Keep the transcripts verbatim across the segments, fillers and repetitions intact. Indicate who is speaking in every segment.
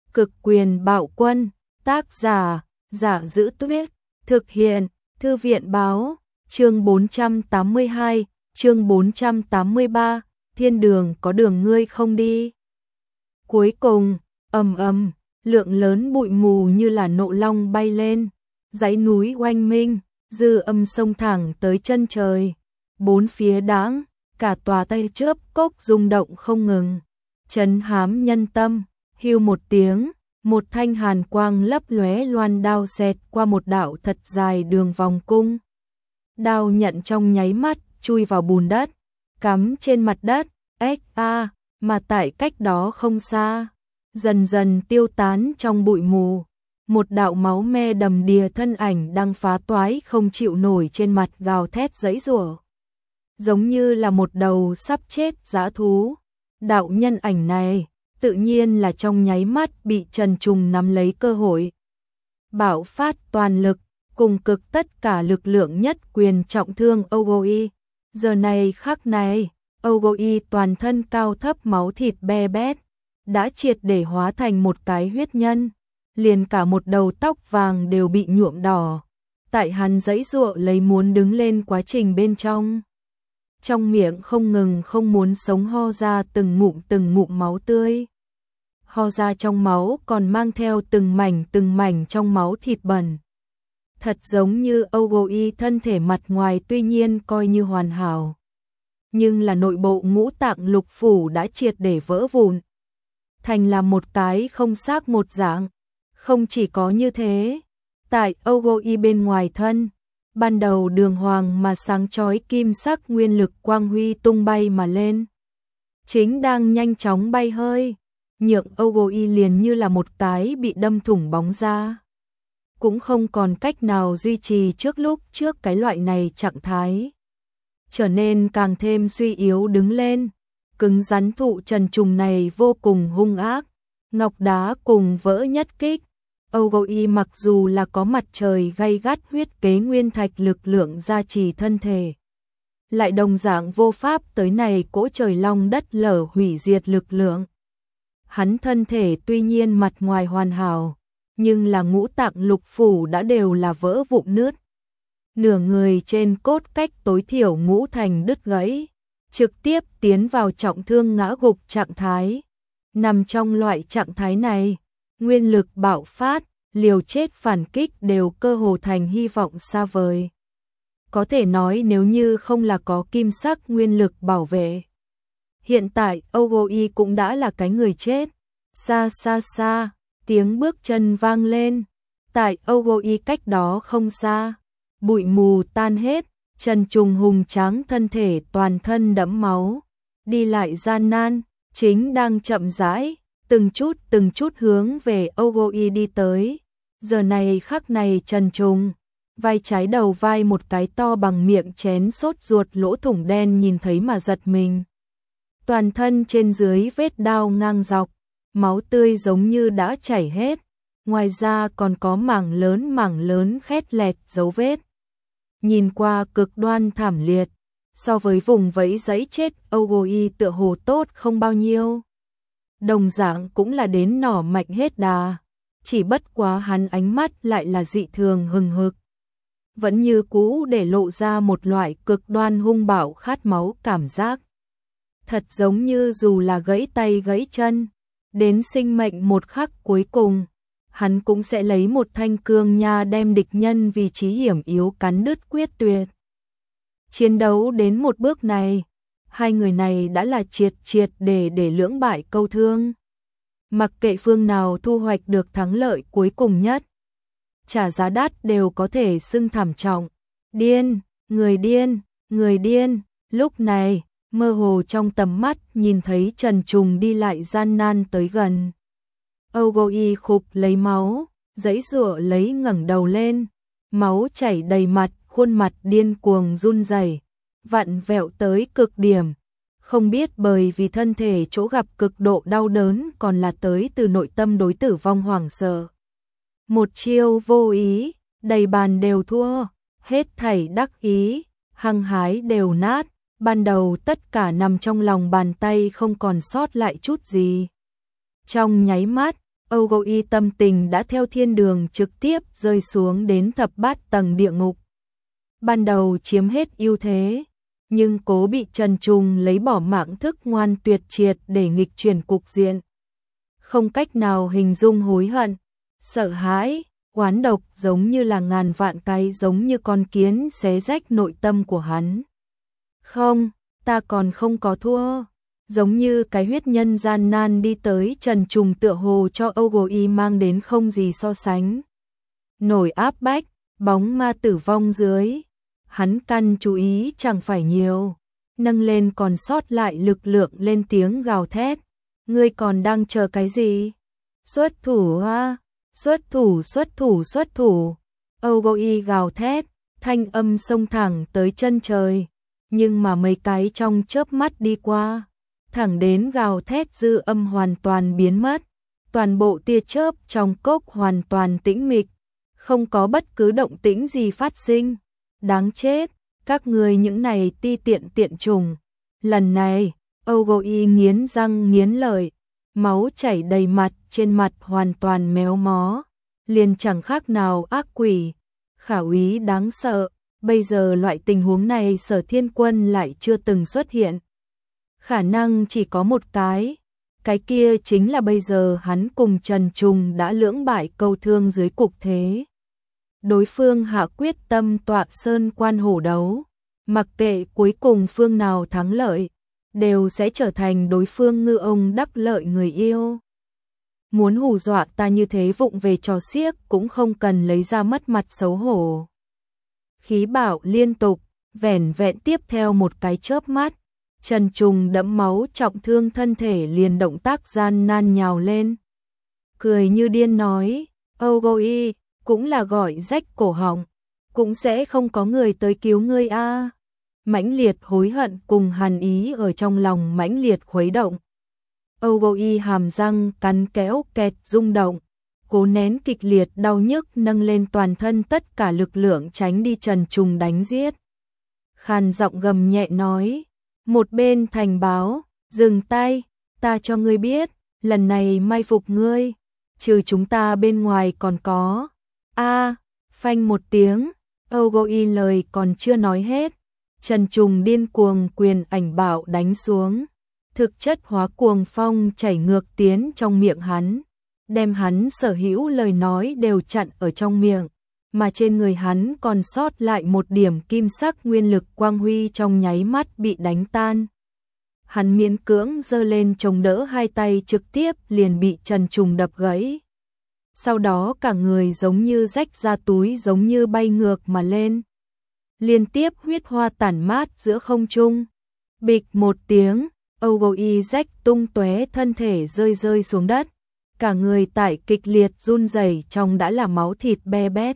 Speaker 1: Cực quyền bạo quân, tác giả, Giả Giữ Tuyết, thực hiện, Thư viện báo, chương bốn trăm tám mươi hai, chương bốn trăm tám mươi ba, thiên đường có đường ngươi không đi. Cuối cùng, ầm ầm, lượng lớn bụi mù như là nộ long bay lên, dãy núi oanh minh, dư âm sông thẳng tới chân trời, bốn phía đãng, cả tòa Tây Chớp Cốc rung động không ngừng, trấn hám nhân tâm. Hưu một tiếng, một thanh hàn quang lấp lóe loan đao xẹt qua một đạo thật dài đường vòng cung. Đao nhận trong nháy mắt chui vào bùn đất, cắm trên mặt đất, ếch a, mà tại cách đó không xa, dần dần tiêu tán trong bụi mù. Một đạo máu me đầm đìa thân ảnh đang phá toái không chịu nổi trên mặt gào thét giãy giụa, giống như là một đầu sắp chết dã thú. Đạo nhân ảnh này tự nhiên là trong nháy mắt bị Trần Trùng nắm lấy cơ hội, bạo phát toàn lực, cùng cực tất cả lực lượng nhất quyền trọng thương Ogoi. Giờ này khắc này, Ogoi toàn thân cao thấp máu thịt be bét, đã triệt để hóa thành một cái huyết nhân, liền cả một đầu tóc vàng đều bị nhuộm đỏ. Tại hắn giãy giụa lấy muốn đứng lên quá trình bên trong, trong miệng không ngừng không muốn sống ho ra từng ngụm từng ngụm máu tươi. Ho ra trong máu còn mang theo từng mảnh từng mảnh trong máu thịt bẩn. Thật giống như Ogoi thân thể mặt ngoài tuy nhiên coi như hoàn hảo, nhưng là nội bộ ngũ tạng lục phủ đã triệt để vỡ vụn, thành là một cái không xác một dạng. Không chỉ có như thế, tại Ogoi bên ngoài thân, ban đầu đường hoàng mà sáng chói kim sắc nguyên lực quang huy tung bay mà lên, chính đang nhanh chóng bay hơi, nhượng Ogoi liền như là một cái bị đâm thủng bóng ra, cũng không còn cách nào duy trì trước lúc trước cái loại này trạng thái, trở nên càng thêm suy yếu đứng lên. Cứng rắn thụ Trần Trùng này vô cùng hung ác, ngọc đá cùng vỡ nhất kích. Ogoi mặc dù là có mặt trời gay gắt huyết kế nguyên thạch lực lượng gia trì thân thể, lại đồng dạng vô pháp tới này cỗ trời long đất lở hủy diệt lực lượng. Hắn thân thể tuy nhiên mặt ngoài hoàn hảo, nhưng là ngũ tạng lục phủ đã đều là vỡ vụn nứt. Nửa người trên cốt cách tối thiểu ngũ thành đứt gãy, trực tiếp tiến vào trọng thương ngã gục trạng thái. Nằm trong loại trạng thái này, nguyên lực bạo phát, liều chết phản kích đều cơ hồ thành hy vọng xa vời. Có thể nói nếu như không là có kim sắc nguyên lực bảo vệ, hiện tại Ogoi cũng đã là cái người chết. Xa xa xa, tiếng bước chân vang lên, tại Ogoi cách đó không xa, bụi mù tan hết, Trần Trùng hùng tráng thân thể toàn thân đẫm máu, đi lại gian nan, chính đang chậm rãi, từng chút từng chút hướng về Ogoi đi tới. Giờ này khắc này Trần Trùng, vai trái đầu vai một cái to bằng miệng chén sốt ruột lỗ thủng đen nhìn thấy mà giật mình. Toàn thân trên dưới vết đao ngang dọc, máu tươi giống như đã chảy hết, ngoài ra còn có mảng lớn mảng lớn khét lẹt dấu vết. Nhìn qua cực đoan thảm liệt, so với vùng vẫy giấy chết Ogoi tựa hồ tốt không bao nhiêu. Đồng dạng cũng là đến nỏ mạnh hết đà, chỉ bất quá hắn ánh mắt lại là dị thường hừng hực, vẫn như cũ để lộ ra một loại cực đoan hung bạo khát máu cảm giác. Thật giống như dù là gãy tay gãy chân, đến sinh mệnh một khắc cuối cùng, hắn cũng sẽ lấy một thanh cương nha đem địch nhân vì chí hiểm yếu cắn đứt quyết tuyệt. Chiến đấu đến một bước này, hai người này đã là triệt triệt để để lưỡng bại câu thương. Mặc kệ phương nào thu hoạch được thắng lợi cuối cùng nhất, trả giá đắt đều có thể xưng thảm trọng. Điên, người điên, người điên. Lúc này, mơ hồ trong tầm mắt nhìn thấy Trần Trùng đi lại gian nan tới gần. Ogoi khục lấy máu, giãy giụa lấy ngẩng đầu lên, máu chảy đầy mặt, khuôn mặt điên cuồng run rẩy, vặn vẹo tới cực điểm. Không biết bởi vì thân thể chỗ gặp cực độ đau đớn còn là tới từ nội tâm đối tử vong hoảng sợ. Một chiêu vô ý, đầy bàn đều thua, hết thảy đắc ý, hăng hái đều nát, ban đầu tất cả nằm trong lòng bàn tay không còn sót lại chút gì. Trong nháy mắt, Âu Gâu Y tâm tình đã theo thiên đường trực tiếp rơi xuống đến thập bát tầng địa ngục. Ban đầu chiếm hết ưu thế, nhưng cố bị Trần Trùng lấy bỏ mạng thức ngoan tuyệt triệt để nghịch chuyển cục diện. Không cách nào hình dung hối hận, sợ hãi, oán độc giống như là ngàn vạn cái giống như con kiến xé rách nội tâm của hắn. Không, ta còn không có thua. Giống như cái huyết nhân gian nan đi tới Trần Trùng tựa hồ cho Âu Gâu Y mang đến không gì so sánh. Nổi áp bách, bóng ma tử vong dưới. Hắn căn chú ý chẳng phải nhiều. Nâng lên còn sót lại lực lượng lên tiếng gào thét. Ngươi còn đang chờ cái gì? Xuất thủ ha! Xuất thủ xuất thủ xuất thủ! Âu Gâu Y gào thét, thanh âm xông thẳng tới chân trời. Nhưng mà mấy cái trong chớp mắt đi qua. Thẳng đến gào thét dư âm hoàn toàn biến mất, toàn bộ tia chớp trong cốc hoàn toàn tĩnh mịch, không có bất cứ động tĩnh gì phát sinh. Đáng chết, các người những này ti tiện tiện trùng. Lần này, Âu Gâu Y nghiến răng nghiến lợi, máu chảy đầy mặt, trên mặt hoàn toàn méo mó, liền chẳng khác nào ác quỷ. Khả úy đáng sợ, bây giờ loại tình huống này Sở Thiên Quân lại chưa từng xuất hiện. Khả năng chỉ có một cái, cái kia chính là bây giờ hắn cùng Trần Trùng đã lưỡng bại câu thương dưới cục thế. Đối phương hạ quyết tâm tọa sơn quan hổ đấu, mặc kệ cuối cùng phương nào thắng lợi, đều sẽ trở thành đối phương ngư ông đắc lợi người yêu. Muốn hù dọa ta như thế vụng về trò xiếc cũng không cần lấy ra mất mặt xấu hổ. Khí bạo liên tục, vẻn vẹn tiếp theo một cái chớp mắt. Trần Trùng đẫm máu trọng thương thân thể liền động tác gian nan nhào lên. Cười như điên nói, Âu Gâu Y, cũng là gọi rách cổ họng, cũng sẽ không có người tới cứu ngươi a. Mãnh liệt hối hận cùng hàn ý ở trong lòng mãnh liệt khuấy động. Âu Gâu Y hàm răng cắn kéo kẹt rung động, cố nén kịch liệt đau nhức nâng lên toàn thân tất cả lực lượng tránh đi Trần Trùng đánh giết. Khàn giọng gầm nhẹ nói, một bên thành báo, dừng tay, ta cho ngươi biết, lần này mai phục ngươi, trừ chúng ta bên ngoài còn có. A, phanh một tiếng, Âu Gâu Y lời còn chưa nói hết, Trần Trùng điên cuồng quyền ảnh bạo đánh xuống, thực chất hóa cuồng phong chảy ngược tiến trong miệng hắn, đem hắn sở hữu lời nói đều chặn ở trong miệng, mà trên người hắn còn sót lại một điểm kim sắc nguyên lực quang huy trong nháy mắt bị đánh tan. Hắn miễn cưỡng giơ lên chống đỡ hai tay trực tiếp liền bị Trần Trùng đập gãy. Sau đó cả người giống như rách ra túi giống như bay ngược mà lên. Liên tiếp huyết hoa tản mát giữa không trung. Bịch một tiếng, Âu Gâu Y rách tung tóe thân thể rơi rơi xuống đất. Cả người tại kịch liệt run rẩy trong đã là máu thịt be bét.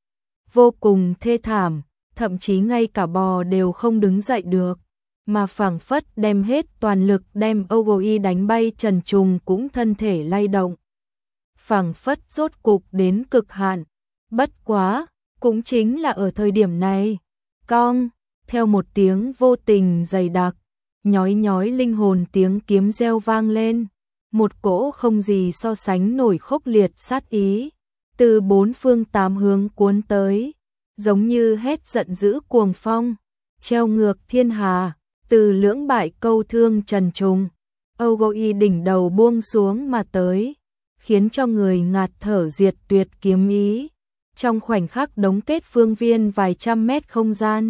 Speaker 1: Vô cùng thê thảm, thậm chí ngay cả bò đều không đứng dậy được, mà phảng phất đem hết toàn lực đem Âu Gâu Y đánh bay. Trần Trùng cũng thân thể lay động. Phảng phất rốt cục đến cực hạn, bất quá, cũng chính là ở thời điểm này, cong, theo một tiếng vô tình dày đặc, nhói nhói linh hồn tiếng kiếm reo vang lên, một cỗ không gì so sánh nổi khốc liệt sát ý, từ bốn phương tám hướng cuốn tới, giống như hét giận dữ cuồng phong, treo ngược thiên hà, từ lưỡng bại câu thương Trần Trùng, Âu Gâu Y đỉnh đầu buông xuống mà tới, khiến cho người ngạt thở diệt tuyệt kiếm ý, trong khoảnh khắc đống kết phương viên vài trăm mét không gian,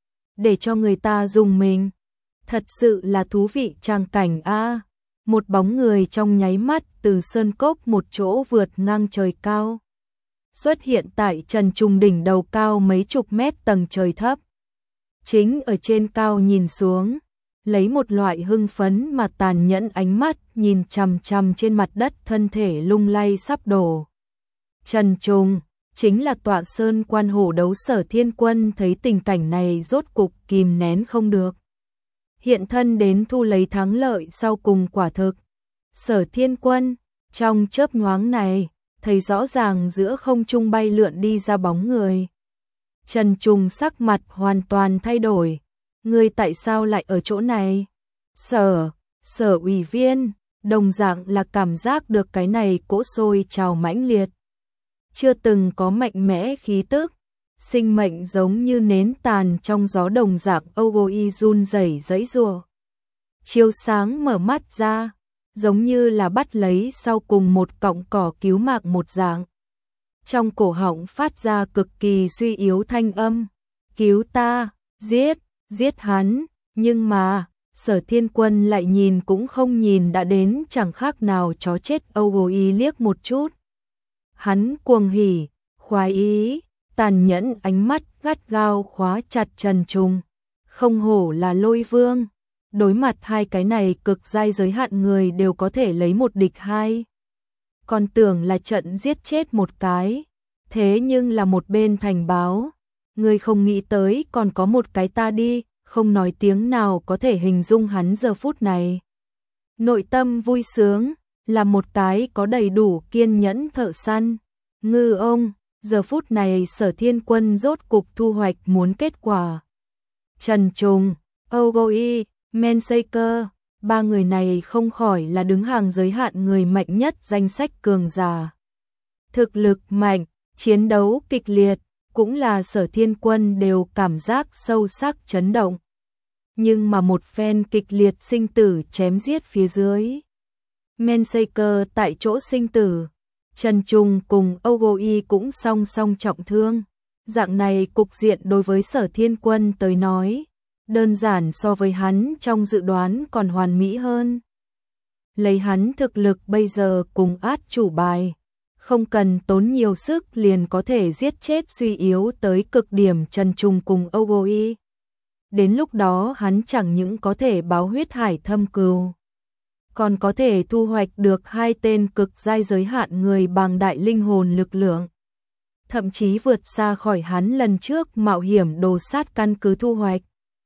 Speaker 1: để cho người ta dùng mình. Thật sự là thú vị tràng cảnh a. Một bóng người trong nháy mắt từ sơn cốc một chỗ vượt ngang trời cao, xuất hiện tại Trần Trùng đỉnh đầu cao mấy chục mét tầng trời thấp. Chính ở trên cao nhìn xuống, lấy một loại hưng phấn mà tàn nhẫn ánh mắt nhìn chằm chằm trên mặt đất thân thể lung lay sắp đổ. Trần Trùng, chính là tọa sơn quan hổ đấu Sở Thiên Quân thấy tình cảnh này rốt cục kìm nén không được. Hiện thân đến thu lấy thắng lợi sau cùng quả thực. Sở Thiên Quân, trong chớp nhoáng này, thấy rõ ràng giữa không trung bay lượn đi ra bóng người. Trần Trùng sắc mặt hoàn toàn thay đổi. Ngươi tại sao lại ở chỗ này? Sở, sở ủy viên, đồng dạng là cảm giác được cái này cỗ sôi trào mãnh liệt. Chưa từng có mạnh mẽ khí tức, sinh mệnh giống như nến tàn trong gió đồng dạng. Ogoi run rẩy giãy giụa. Chiếu sáng mở mắt ra, giống như là bắt lấy sau cùng một cọng cỏ cứu mạng một dạng. Trong cổ họng phát ra cực kỳ suy yếu thanh âm, cứu ta, giết, giết hắn, nhưng mà, Sở Thiên Quân lại nhìn cũng không nhìn đã đến chẳng khác nào chó chết. Ogoi liếc một chút. Hắn cuồng hỉ, khoái ý, tàn nhẫn ánh mắt gắt gao khóa chặt Trần Trùng. Không hổ là Lôi Vương, đối mặt hai cái này cực giai giới hạn người đều có thể lấy một địch hai. Còn tưởng là trận giết chết một cái, thế nhưng là một bên thành báo. Người không nghĩ tới còn có một cái ta đi, không nói tiếng nào có thể hình dung hắn giờ phút này. Nội tâm vui sướng, là một cái có đầy đủ kiên nhẫn thợ săn. Ngư ông, giờ phút này Sở Thiên Quân rốt cục thu hoạch muốn kết quả. Trần Trùng, Ogoi, Mensaker, ba người này không khỏi là đứng hàng giới hạn người mạnh nhất danh sách cường giả. Thực lực mạnh, chiến đấu kịch liệt, cũng là Sở Thiên Quân đều cảm giác sâu sắc chấn động. Nhưng mà một phen kịch liệt sinh tử chém giết phía dưới. Mensaker tại chỗ sinh tử, Trần Trùng cùng Ogoi cũng song song trọng thương. Dạng này cục diện đối với Sở Thiên Quân tới nói, đơn giản so với hắn trong dự đoán còn hoàn mỹ hơn. Lấy hắn thực lực bây giờ cùng át chủ bài, không cần tốn nhiều sức liền có thể giết chết suy yếu tới cực điểm Trần Trùng cùng Ogoi. Đến lúc đó hắn chẳng những có thể báo huyết hải thâm cừu, còn có thể thu hoạch được hai tên cực giai giới hạn người bằng đại linh hồn lực lượng. Thậm chí vượt xa khỏi hắn lần trước mạo hiểm đồ sát căn cứ thu hoạch.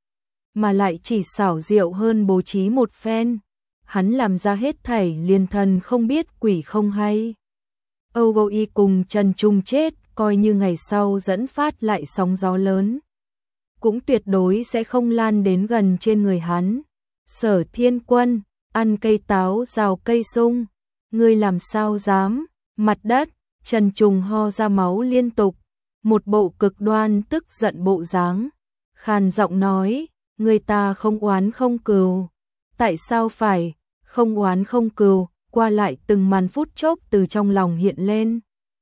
Speaker 1: Mà lại chỉ xảo diệu hơn bố trí một phen. Hắn làm ra hết thảy liền thần không biết quỷ không hay. Ogoi cùng Trần Trùng chết, coi như ngày sau dẫn phát lại sóng gió lớn, cũng tuyệt đối sẽ không lan đến gần trên người hắn. Sở Thiên Quân, ăn cây táo rào cây sung, ngươi làm sao dám? Mặt đất, Trần Trùng ho ra máu liên tục, một bộ cực đoan tức giận bộ dáng, khàn giọng nói, người ta không oán không cừu. Tại sao phải không oán không cừu? Qua lại từng màn phút chốc từ trong lòng hiện lên.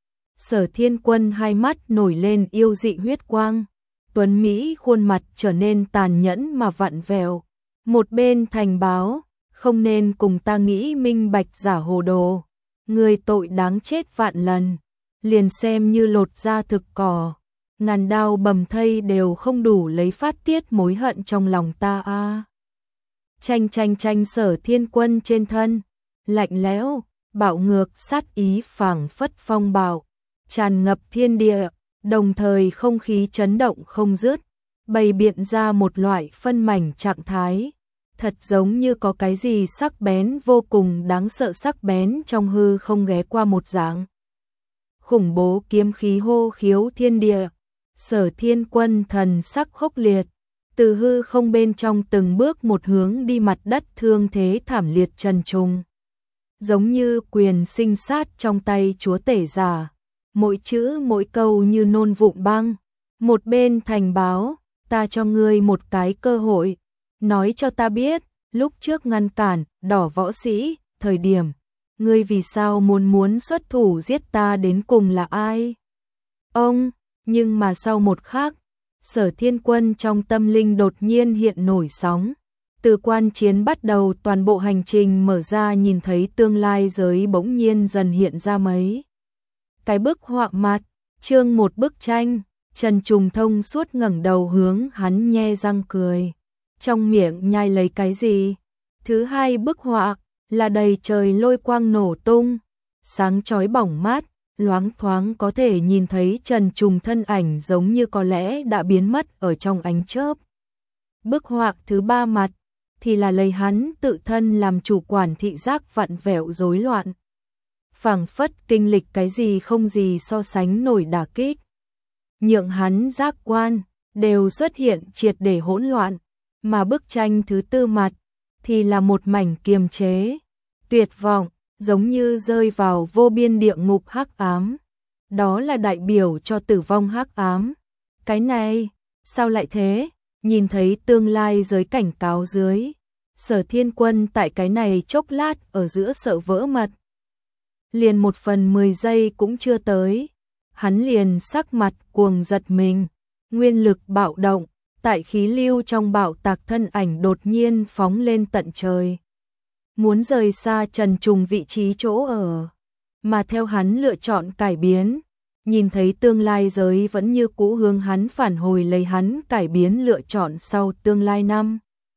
Speaker 1: Sở Thiên Quân hai mắt nổi lên yêu dị huyết quang, tuấn mỹ khuôn mặt trở nên tàn nhẫn mà vặn vẹo. Một bên thành báo, không nên cùng ta nghĩ minh bạch giả hồ đồ, người tội đáng chết vạn lần, liền xem như lột da thực cỏ, ngàn đao bầm thây đều không đủ lấy phát tiết mối hận trong lòng ta a. À. Tranh tranh tranh Sở Thiên Quân trên thân, lạnh lẽo, bạo ngược sát ý phảng phất phong bạo, tràn ngập thiên địa, đồng thời không khí chấn động không dứt, bày biện ra một loại phân mảnh trạng thái, thật giống như có cái gì sắc bén vô cùng đáng sợ sắc bén trong hư không ghé qua một dạng. Khủng bố kiếm khí hô khiếu thiên địa, Sở Thiên Quân thần sắc khốc liệt, từ hư không bên trong từng bước một hướng đi mặt đất thương thế thảm liệt Trần Trùng. Giống như quyền sinh sát trong tay chúa tể giả, mỗi chữ mỗi câu như nôn vụn băng. Một bên thành báo, ta cho ngươi một cái cơ hội, nói cho ta biết, lúc trước ngăn cản đỏ võ sĩ, thời điểm, ngươi vì sao muốn muốn xuất thủ giết ta đến cùng là ai? Ông, nhưng mà sau một khắc, Sở Thiên Quân trong tâm linh đột nhiên hiện nổi sóng. Từ quan chiến bắt đầu toàn bộ hành trình mở ra nhìn thấy tương lai giới bỗng nhiên dần hiện ra mấy cái bức họa mặt, chương một bức tranh, Trần Trùng thông suốt ngẩng đầu hướng hắn nhe răng cười, trong miệng nhai lấy cái gì. Thứ hai bức họa là đầy trời lôi quang nổ tung, sáng chói bỏng mát, loáng thoáng có thể nhìn thấy Trần Trùng thân ảnh giống như có lẽ đã biến mất ở trong ánh chớp. Bức họa thứ ba mặt thì là lấy hắn tự thân làm chủ quản thị giác vặn vẹo rối loạn, phảng phất kinh lịch cái gì không gì so sánh nổi đả kích, nhượng hắn giác quan đều xuất hiện triệt để hỗn loạn. Mà bức tranh thứ tư mặt thì là một mảnh kiềm chế, tuyệt vọng, giống như rơi vào vô biên địa ngục hắc ám. Đó là đại biểu cho tử vong hắc ám. Cái này, sao lại thế? Nhìn thấy tương lai giới cảnh cáo dưới. Sở Thiên Quân tại cái này chốc lát ở giữa sợ vỡ mật. Liền một phần mười giây cũng chưa tới. Hắn liền sắc mặt cuồng giật mình. Nguyên lực bạo động, tại khí lưu trong bạo tạc thân ảnh đột nhiên phóng lên tận trời. Muốn rời xa Trần Trùng vị trí chỗ ở. Mà theo hắn lựa chọn cải biến. Nhìn thấy tương lai giới vẫn như cũ hướng hắn phản hồi lấy hắn cải biến lựa chọn sau tương lai năm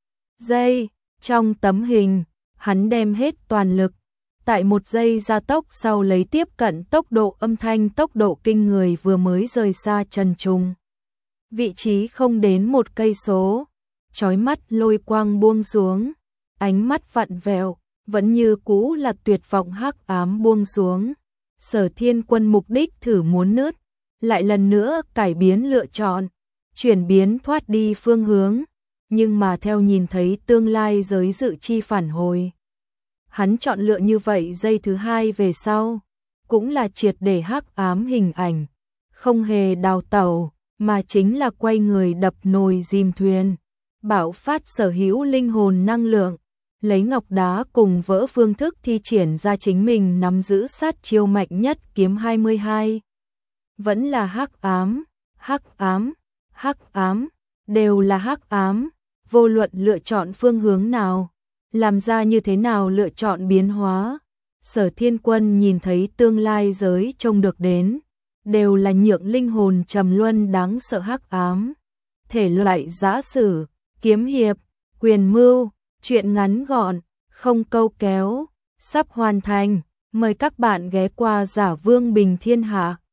Speaker 1: giây. Trong tấm hình, hắn đem hết toàn lực. Tại một giây gia tốc sau lấy tiếp cận tốc độ âm thanh tốc độ kinh người vừa mới rời xa Trần Trùng. Vị trí không đến một cây số. Chói mắt lôi quang buông xuống. Ánh mắt vặn vẹo, vẫn như cũ là tuyệt vọng hắc ám buông xuống. Sở Thiên Quân mục đích thử muốn nứt, lại lần nữa cải biến lựa chọn, chuyển biến thoát đi phương hướng, nhưng mà theo nhìn thấy tương lai giới dự chi phản hồi. Hắn chọn lựa như vậy giây thứ hai về sau, cũng là triệt để hắc ám hình ảnh, không hề đào tẩu, mà chính là quay người đập nồi dìm thuyền, bạo phát sở hữu linh hồn năng lượng. Lấy ngọc đá cùng vỡ phương thức thi triển ra chính mình nắm giữ sát chiêu mạnh nhất kiếm hai mươi hai. Vẫn là hắc ám, hắc ám, hắc ám, đều là hắc ám, vô luận lựa chọn phương hướng nào, làm ra như thế nào lựa chọn biến hóa. Sở Thiên Quân nhìn thấy tương lai giới trông được đến, đều là nhượng linh hồn trầm luân đáng sợ hắc ám. Thể loại giã sử, kiếm hiệp, quyền mưu. Chuyện ngắn gọn, không câu kéo, sắp hoàn thành, mời các bạn ghé qua Giả Vương Bình Thiên Hạ.